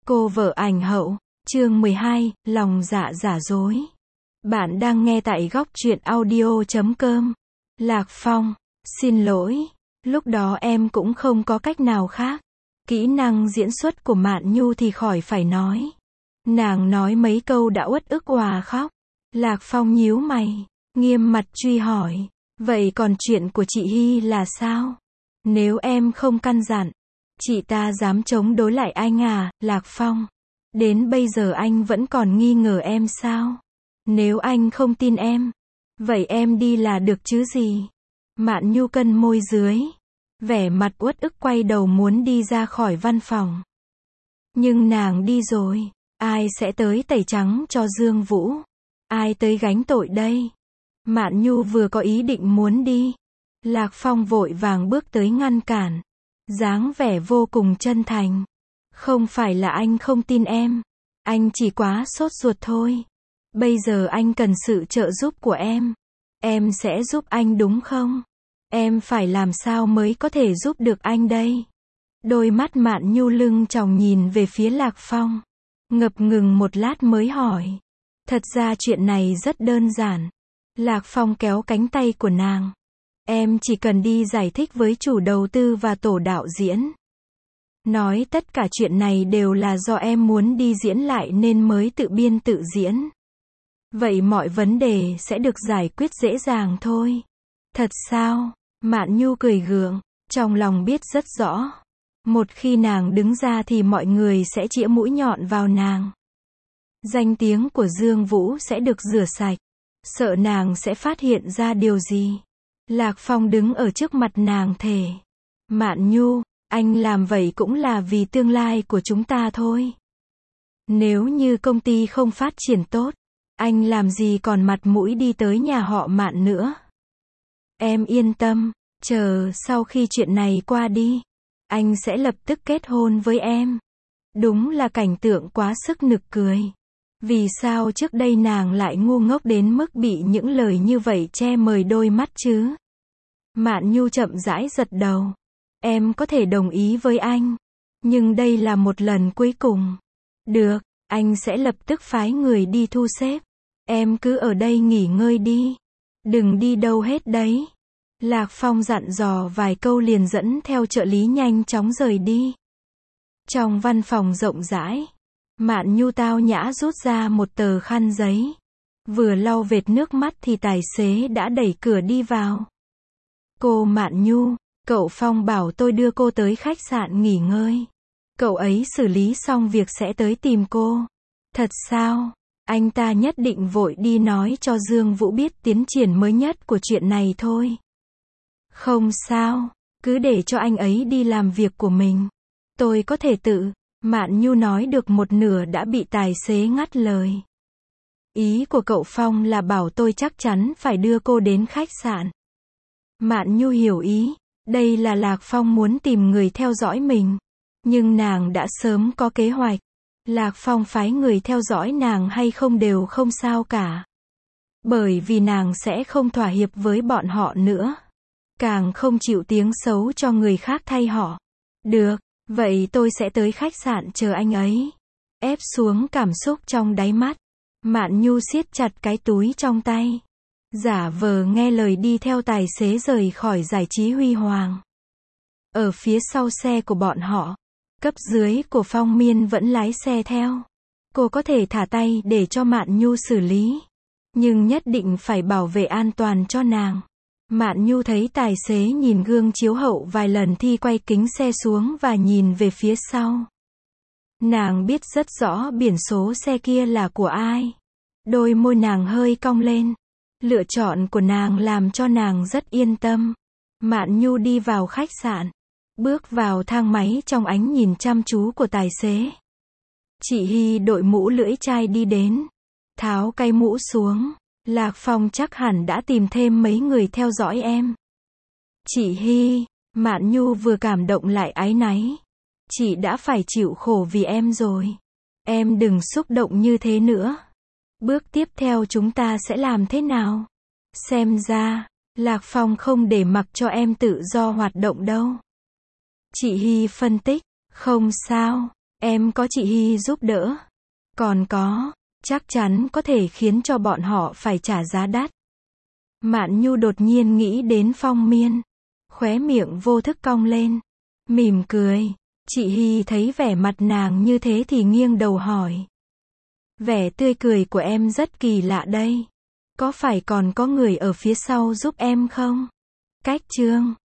Cô vợ ảnh hậu, chương 12, lòng dạ giả dối. Bạn đang nghe tại góc truyện audio.com. Lạc Phong, xin lỗi, lúc đó em cũng không có cách nào khác. Kỹ năng diễn xuất của Mạn Nhu thì khỏi phải nói. Nàng nói mấy câu đã uất ức òa khóc. Lạc Phong nhíu mày, nghiêm mặt truy hỏi, vậy còn chuyện của chị Hy là sao? Nếu em không căn dặn, chị ta dám chống đối lại anh à, Lạc Phong? Đến bây giờ anh vẫn còn nghi ngờ em sao? Nếu anh không tin em, vậy em đi là được chứ gì? Mạn Nhu cân môi dưới, vẻ mặt uất ức quay đầu muốn đi ra khỏi văn phòng. Nhưng nàng đi rồi, ai sẽ tới tẩy trắng cho Dương Vũ? Ai tới gánh tội đây? Mạn Nhu vừa có ý định muốn đi, Lạc Phong vội vàng bước tới ngăn cản, dáng vẻ vô cùng chân thành. Không phải là anh không tin em, anh chỉ quá sốt ruột thôi. Bây giờ anh cần sự trợ giúp của em sẽ giúp anh đúng không? Em phải làm sao mới có thể giúp được anh đây? Đôi mắt Mạn Nhu lưng tròng nhìn về phía Lạc Phong, ngập ngừng một lát mới hỏi. Thật ra chuyện này rất đơn giản. Lạc Phong kéo cánh tay của nàng. Em chỉ cần đi giải thích với chủ đầu tư và tổ đạo diễn. Nói tất cả chuyện này đều là do em muốn đi diễn lại nên mới tự biên tự diễn. Vậy mọi vấn đề sẽ được giải quyết dễ dàng thôi. Thật sao? Mạn Nhu cười gượng, trong lòng biết rất rõ. Một khi nàng đứng ra thì mọi người sẽ chĩa mũi nhọn vào nàng. Danh tiếng của Dương Vũ sẽ được rửa sạch. Sợ nàng sẽ phát hiện ra điều gì. Lạc Phong đứng ở trước mặt nàng thề. Mạn Nhu, anh làm vậy cũng là vì tương lai của chúng ta thôi. Nếu như công ty không phát triển tốt, anh làm gì còn mặt mũi đi tới nhà họ Mạn nữa. Em yên tâm, chờ sau khi chuyện này qua đi, anh sẽ lập tức kết hôn với em. Đúng là cảnh tượng quá sức nực cười. Vì sao trước đây nàng lại ngu ngốc đến mức bị những lời như vậy che mờ đôi mắt chứ? Mạn Nhu chậm rãi gật đầu. Em có thể đồng ý với anh. Nhưng đây là một lần cuối cùng. Được, anh sẽ lập tức phái người đi thu xếp. Em cứ ở đây nghỉ ngơi đi. Đừng đi đâu hết đấy. Lạc Phong dặn dò vài câu liền dẫn theo trợ lý nhanh chóng rời đi. Trong văn phòng rộng rãi, Mạn Nhu tao nhã rút ra một tờ khăn giấy. Vừa lau vệt nước mắt thì tài xế đã đẩy cửa đi vào. Cô Mạn Nhu, cậu Phong bảo tôi đưa cô tới khách sạn nghỉ ngơi. Cậu ấy xử lý xong việc sẽ tới tìm cô. Thật sao? Anh ta nhất định vội đi nói cho Dương Vũ biết tiến triển mới nhất của chuyện này thôi. Không sao, cứ để cho anh ấy đi làm việc của mình. Tôi có thể tự. Mạn Nhu nói được một nửa đã bị tài xế ngắt lời. Ý của cậu Phong là bảo tôi chắc chắn phải đưa cô đến khách sạn. Mạn Nhu hiểu ý, đây là Lạc Phong muốn tìm người theo dõi mình. Nhưng nàng đã sớm có kế hoạch. Lạc Phong phái người theo dõi nàng hay không đều không sao cả. Bởi vì nàng sẽ không thỏa hiệp với bọn họ nữa. Càng không chịu tiếng xấu cho người khác thay họ. Được, vậy tôi sẽ tới khách sạn chờ anh ấy. Ép xuống cảm xúc trong đáy mắt. Mạn Nhu siết chặt cái túi trong tay. Giả vờ nghe lời đi theo tài xế rời khỏi giải trí huy hoàng. Ở phía sau xe của bọn họ, cấp dưới của Phong Miên vẫn lái xe theo. Cô có thể thả tay để cho Mạn Nhu xử lý. Nhưng nhất định phải bảo vệ an toàn cho nàng. Mạn Nhu thấy tài xế nhìn gương chiếu hậu vài lần thì quay kính xe xuống và nhìn về phía sau. Nàng biết rất rõ biển số xe kia là của ai. Đôi môi nàng hơi cong lên. Lựa chọn của nàng làm cho nàng rất yên tâm. Mạn Nhu đi vào khách sạn. Bước vào thang máy trong ánh nhìn chăm chú của tài xế. Chị Hy đội mũ lưỡi chai đi đến. Tháo cái mũ xuống. Lạc Phong chắc hẳn đã tìm thêm mấy người theo dõi em. Chị Hy, Mạn Nhu vừa cảm động lại áy náy. Chị đã phải chịu khổ vì em rồi. Em đừng xúc động như thế nữa. Bước tiếp theo chúng ta sẽ làm thế nào? Xem ra, Lạc Phong không để mặc cho em tự do hoạt động đâu. Chị Hy phân tích, không sao, Em có chị Hy giúp đỡ. Còn có, chắc chắn có thể khiến cho bọn họ phải trả giá đắt. Mạn Nhu đột nhiên nghĩ đến Phong Miên. Khóe miệng vô thức cong lên. Mỉm cười. Chị Hy thấy vẻ mặt nàng như thế thì nghiêng đầu hỏi. Vẻ tươi cười của em rất kỳ lạ đây. Có phải còn có người ở phía sau giúp em không? Cách chương